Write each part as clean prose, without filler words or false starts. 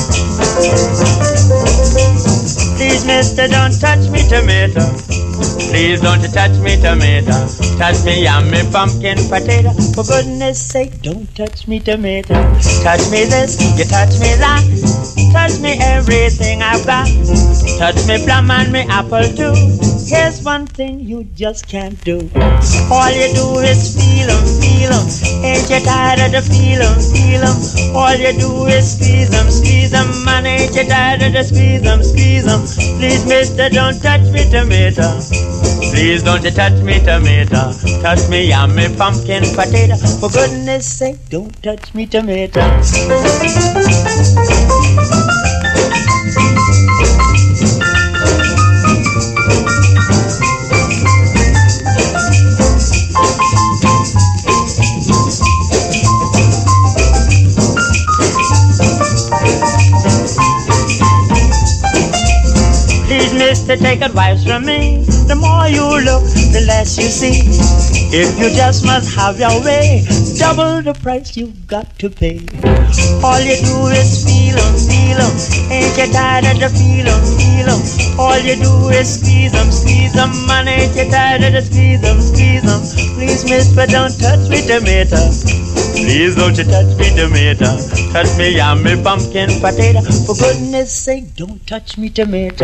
Please, mister, don't touch me tomato. Please don't you touch me tomato. Touch me yam, me pumpkin potato. For goodness sake, don't touch me tomato. Touch me this, you touch me that. Touch me everything I've got. Touch me plum and me apple too. Here's one thing you just can't do. All you do is feel 'em, feel 'em. Ain't you tired of the feel 'em, feel 'em? All you do is squeeze 'em, man. Ain't you tired of the squeeze 'em, squeeze 'em? Please, mister, don't touch me tomato. Please don't you touch me tomato. Touch me yam, me pumpkin potato. For goodness sake, don't touch me tomato. Please, mister, take advice from me. The more you look, the less you see. If you just must have your way, double the price you've got to pay. All you do is feel 'em, feel 'em. Ain't you tired of the feel 'em, feel 'em? All you do is squeeze 'em, man. Ain't you tired of the squeeze 'em, squeeze 'em? Please, mister, don't touch me tomato. Please don't you touch me tomato. Touch me yam, me pumpkin potato. For goodness sake, don't touch me tomato.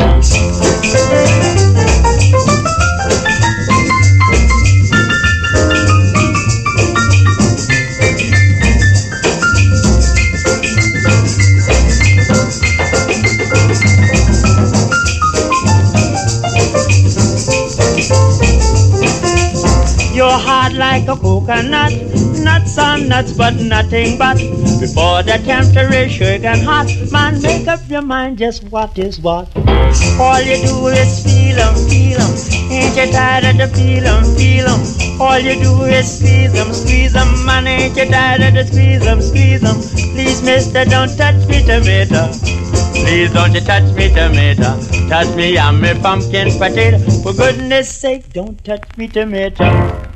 You're hard like a coconut. Nuts on nuts, but nothing but. Before the temperature sugar hot, man, make up your mind just what is what. All you do is feel 'em, feel 'em. Ain't you tired of the feel 'em, feel 'em? All you do is squeeze 'em, man. Ain't you tired of the squeeze 'em, squeeze 'em? Please, mister, don't touch me tomato. Please don't you touch me tomato. Touch me yam, me pumpkin potato. For goodness sake, don't touch me tomato.